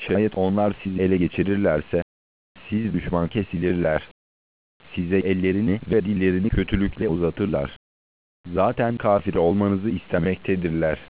Şayet onlar sizi ele geçirirlerse, siz düşman kesilirler. Size ellerini ve dillerini kötülükle uzatırlar. Zaten kafir olmanızı istemektedirler.